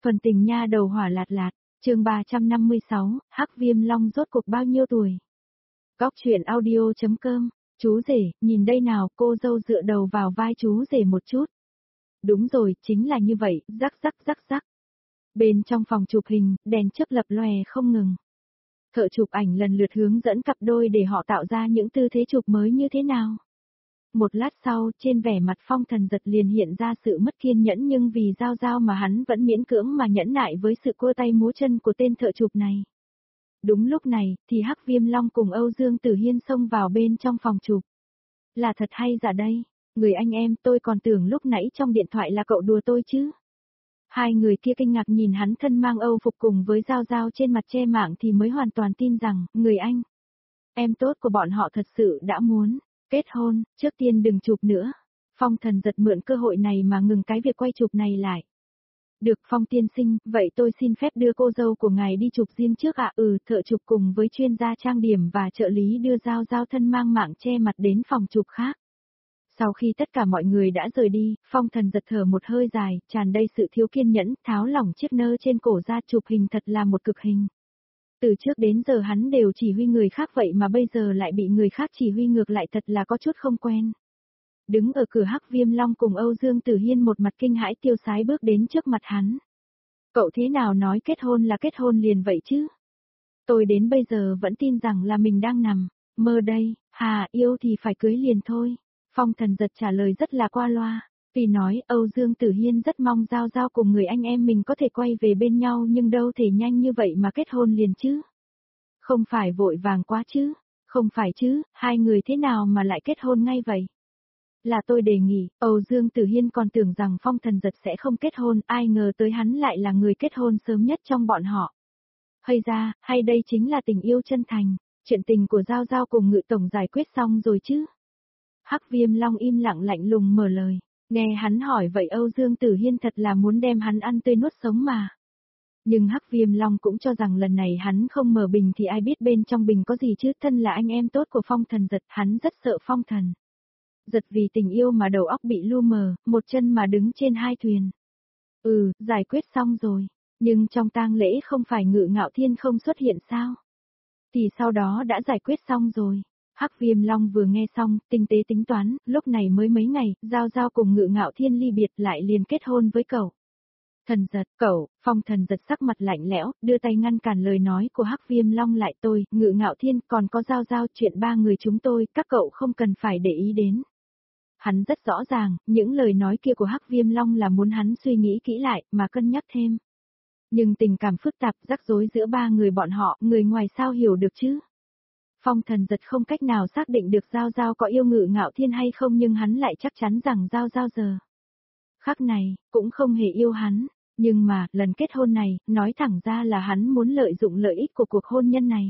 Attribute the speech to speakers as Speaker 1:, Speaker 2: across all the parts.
Speaker 1: Phần tình nha đầu hỏa lạt lạt, chương 356, Hắc Viêm Long rốt cuộc bao nhiêu tuổi? Góc truyện audio.com, chú rể, nhìn đây nào, cô dâu dựa đầu vào vai chú rể một chút. Đúng rồi, chính là như vậy, rắc rắc rắc rắc. Bên trong phòng chụp hình, đèn chớp lập lòe không ngừng. Thợ chụp ảnh lần lượt hướng dẫn cặp đôi để họ tạo ra những tư thế chụp mới như thế nào. Một lát sau, trên vẻ mặt Phong Thần Giật liền hiện ra sự mất kiên nhẫn, nhưng vì Giao Giao mà hắn vẫn miễn cưỡng mà nhẫn nại với sự cua tay múa chân của tên thợ chụp này. Đúng lúc này, thì Hắc Viêm Long cùng Âu Dương Tử Hiên xông vào bên trong phòng chụp. Là thật hay giả đây? Người anh em, tôi còn tưởng lúc nãy trong điện thoại là cậu đùa tôi chứ. Hai người kia kinh ngạc nhìn hắn thân mang Âu phục cùng với Giao Giao trên mặt che mạng thì mới hoàn toàn tin rằng, người anh em tốt của bọn họ thật sự đã muốn kết hôn. Trước tiên đừng chụp nữa. Phong Thần Giật mượn cơ hội này mà ngừng cái việc quay chụp này lại. Được Phong tiên sinh, vậy tôi xin phép đưa cô dâu của ngài đi chụp riêng trước ạ. Thợ chụp cùng với chuyên gia trang điểm và trợ lý đưa Giao Giao thân mang mạng che mặt đến phòng chụp khác. Sau khi tất cả mọi người đã rời đi, Phong Thần Giật thở một hơi dài, tràn đầy sự thiếu kiên nhẫn, tháo lỏng chiếc nơ trên cổ ra. Chụp hình thật là một cực hình. Từ trước đến giờ hắn đều chỉ huy người khác, vậy mà bây giờ lại bị người khác chỉ huy ngược lại, thật là có chút không quen. Đứng ở cửa, Hắc Viêm Long cùng Âu Dương Tử Hiên một mặt kinh hãi tiêu sái bước đến trước mặt hắn. Cậu thế nào nói kết hôn là kết hôn liền vậy chứ? Tôi đến bây giờ vẫn tin rằng là mình đang nằm mơ đây. Hà, yêu thì phải cưới liền thôi. Phong Thần Giật trả lời rất là qua loa. Tuy nói Âu Dương Tử Hiên rất mong Giao Giao cùng người anh em mình có thể quay về bên nhau, nhưng đâu thể nhanh như vậy mà kết hôn liền chứ. Không phải vội vàng quá chứ. Không phải chứ, hai người thế nào mà lại kết hôn ngay vậy? Là tôi đề nghị. Âu Dương Tử Hiên còn tưởng rằng Phong Thần Giật sẽ không kết hôn, ai ngờ tới hắn lại là người kết hôn sớm nhất trong bọn họ. Hay ra, hay đây chính là tình yêu chân thành. Chuyện tình của Giao Giao cùng Ngự Tổng giải quyết xong rồi chứ? Hắc Viêm Long im lặng lạnh lùng mở lời. Nghe hắn hỏi vậy Âu Dương Tử Hiên thật là muốn đem hắn ăn tươi nuốt sống mà. Nhưng Hắc Viêm Long cũng cho rằng lần này hắn không mở bình thì ai biết bên trong bình có gì chứ. Thân là anh em tốt của Phong Thần Giật, hắn rất sợ Phong Thần Giật vì tình yêu mà đầu óc bị lu mờ, một chân mà đứng trên hai thuyền. Giải quyết xong rồi. Nhưng trong tang lễ không phải Ngự Ngạo Thiên không xuất hiện sao? Thì sau đó đã giải quyết xong rồi. Hắc Viêm Long vừa nghe xong, tinh tế tính toán, lúc này mới mấy ngày, Giao Giao cùng Ngự Ngạo Thiên ly biệt lại liền kết hôn với cậu. Thần Giật, cậu. Phong Thần Giật sắc mặt lạnh lẽo, đưa tay ngăn cản lời nói của Hắc Viêm Long lại. Tôi, Ngự Ngạo Thiên, còn có Giao Giao, chuyện ba người chúng tôi, các cậu không cần phải để ý đến. Hắn rất rõ ràng, những lời nói kia của Hắc Viêm Long là muốn hắn suy nghĩ kỹ lại, mà cân nhắc thêm. Nhưng tình cảm phức tạp, rắc rối giữa ba người bọn họ, người ngoài sao hiểu được chứ? Phong Thần Giật không cách nào xác định được Giao Giao có yêu Ngự Ngạo Thiên hay không, nhưng hắn lại chắc chắn rằng Giao Giao giờ khắc này, cũng không hề yêu hắn. Nhưng mà, lần kết hôn này, nói thẳng ra là hắn muốn lợi dụng lợi ích của cuộc hôn nhân này.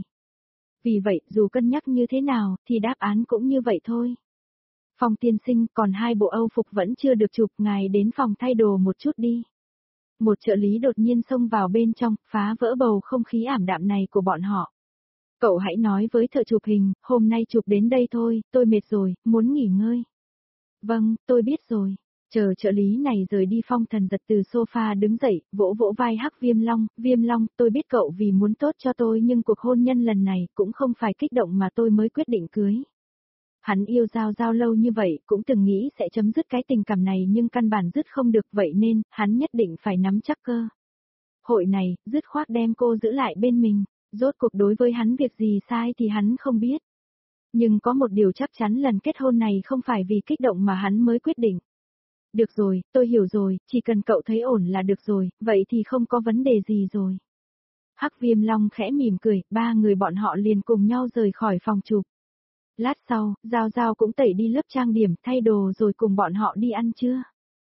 Speaker 1: Vì vậy, dù cân nhắc như thế nào, thì đáp án cũng như vậy thôi. Phong tiên sinh, còn hai bộ Âu phục vẫn chưa được chụp, ngài đến phòng thay đồ một chút đi. Một trợ lý đột nhiên xông vào bên trong, phá vỡ bầu không khí ảm đạm này của bọn họ. Cậu hãy nói với thợ chụp hình, hôm nay chụp đến đây thôi, tôi mệt rồi, muốn nghỉ ngơi. Vâng, tôi biết rồi. Chờ trợ lý này rời đi, Phong Thần Giật từ sofa đứng dậy, vỗ vỗ vai Hắc Viêm Long. Viêm Long, tôi biết cậu vì muốn tốt cho tôi, nhưng cuộc hôn nhân lần này cũng không phải kích động mà tôi mới quyết định cưới. Hắn yêu Giao Giao lâu như vậy, cũng từng nghĩ sẽ chấm dứt cái tình cảm này, nhưng căn bản dứt không được, vậy nên, hắn nhất định phải nắm chắc cơ hội này, dứt khoát đem cô giữ lại bên mình. Rốt cuộc đối với hắn việc gì sai thì hắn không biết. Nhưng có một điều chắc chắn, lần kết hôn này không phải vì kích động mà hắn mới quyết định. Được rồi, tôi hiểu rồi, chỉ cần cậu thấy ổn là được rồi, vậy thì không có vấn đề gì rồi. Hắc Viêm Long khẽ mỉm cười, ba người bọn họ liền cùng nhau rời khỏi phòng chụp. Lát sau, Giao Giao cũng tẩy đi lớp trang điểm, thay đồ rồi cùng bọn họ đi ăn trưa.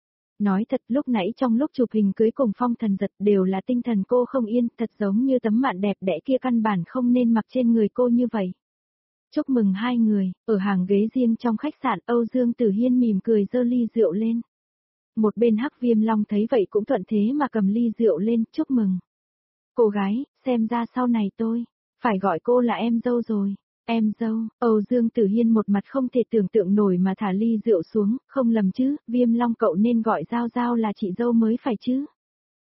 Speaker 1: Nói thật, lúc nãy trong lúc chụp hình cưới cùng Phong Thần Giật đều là tinh thần cô không yên, thật giống như tấm mạn đẹp đẽ kia căn bản không nên mặc trên người cô như vậy. Chúc mừng hai người. Ở hàng ghế riêng trong khách sạn, Âu Dương Tử Hiên mỉm cười giơ ly rượu lên. Một bên Hắc Viêm Long thấy vậy cũng thuận thế mà cầm ly rượu lên, chúc mừng. Cô gái, xem ra sau này tôi phải gọi cô là em dâu rồi. Em dâu. Âu Dương Tử Hiên một mặt không thể tưởng tượng nổi mà thả ly rượu xuống. Không lầm chứ, Viêm Long cậu nên gọi Giao Giao là chị dâu mới phải chứ.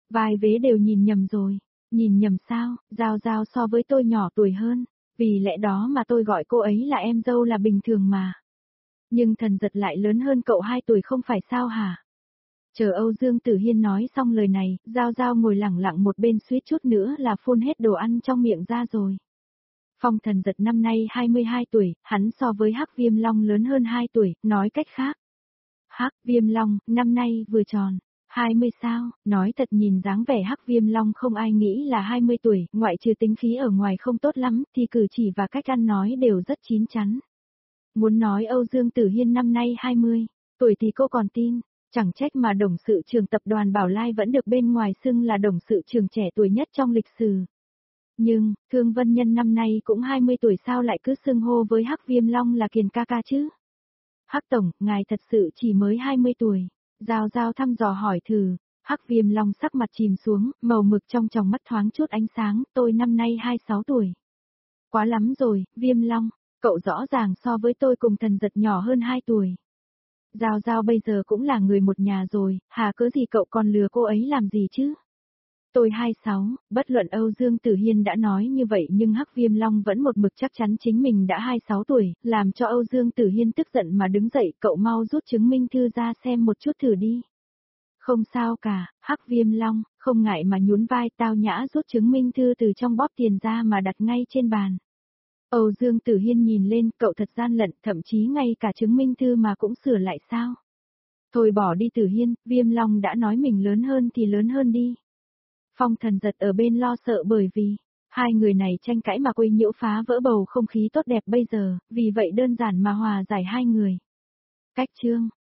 Speaker 1: Vai vế đều nhìn nhầm rồi. Nhìn nhầm sao, Giao Giao so với tôi nhỏ tuổi hơn. Vì lẽ đó mà tôi gọi cô ấy là em dâu là bình thường mà. Nhưng Thần Giật lại lớn hơn cậu 2 tuổi không phải sao hả? Chờ Âu Dương Tử Hiên nói xong lời này, Giao Giao ngồi lẳng lặng một bên suýt chút nữa là phun hết đồ ăn trong miệng ra rồi. Phong Thần Giật năm nay 22 tuổi, hắn so với Hắc Viêm Long lớn hơn 2 tuổi, nói cách khác. Hắc Viêm Long, năm nay vừa tròn. 20 sao, nói thật nhìn dáng vẻ Hắc Viêm Long không ai nghĩ là 20 tuổi, ngoại trừ tính khí ở ngoài không tốt lắm, thì cử chỉ và cách ăn nói đều rất chín chắn. Muốn nói Âu Dương Tử Hiên năm nay 20 tuổi thì cô còn tin, chẳng trách mà董sự trưởng tập đoàn Bảo Lai vẫn được bên ngoài xưng là董sự trưởng trẻ tuổi nhất trong lịch sử. Nhưng, Thương Vân Nhân năm nay cũng 20 tuổi sao lại cứ xưng hô với Hắc Viêm Long là Kiền ca ca chứ? Hắc Tổng, ngài thật sự chỉ mới 20 tuổi. Giao Giao thăm dò hỏi thử, Hắc Viêm Long sắc mặt chìm xuống, màu mực trong tròng mắt thoáng chút ánh sáng, tôi năm nay 26 tuổi. Quá lắm rồi, Viêm Long, cậu rõ ràng so với tôi cùng Thần Giật nhỏ hơn 2 tuổi. Giao Giao bây giờ cũng là người một nhà rồi, hà cớ gì cậu còn lừa cô ấy làm gì chứ? Tôi 26, bất luận Âu Dương Tử Hiên đã nói như vậy nhưng Hắc Viêm Long vẫn một mực chắc chắn chính mình đã 26 tuổi, làm cho Âu Dương Tử Hiên tức giận mà đứng dậy, cậu mau rút chứng minh thư ra xem một chút thử đi. Không sao cả, Hắc Viêm Long, không ngại mà nhún vai tao nhã rút chứng minh thư từ trong bóp tiền ra mà đặt ngay trên bàn. Âu Dương Tử Hiên nhìn lên, cậu thật gian lận, thậm chí ngay cả chứng minh thư mà cũng sửa lại sao? Thôi bỏ đi Tử Hiên, Viêm Long đã nói mình lớn hơn thì lớn hơn đi. Phong Thần Giật ở bên lo sợ bởi vì, hai người này tranh cãi mà quấy nhiễu phá vỡ bầu không khí tốt đẹp bây giờ, vì vậy đơn giản mà hòa giải hai người. Cách chương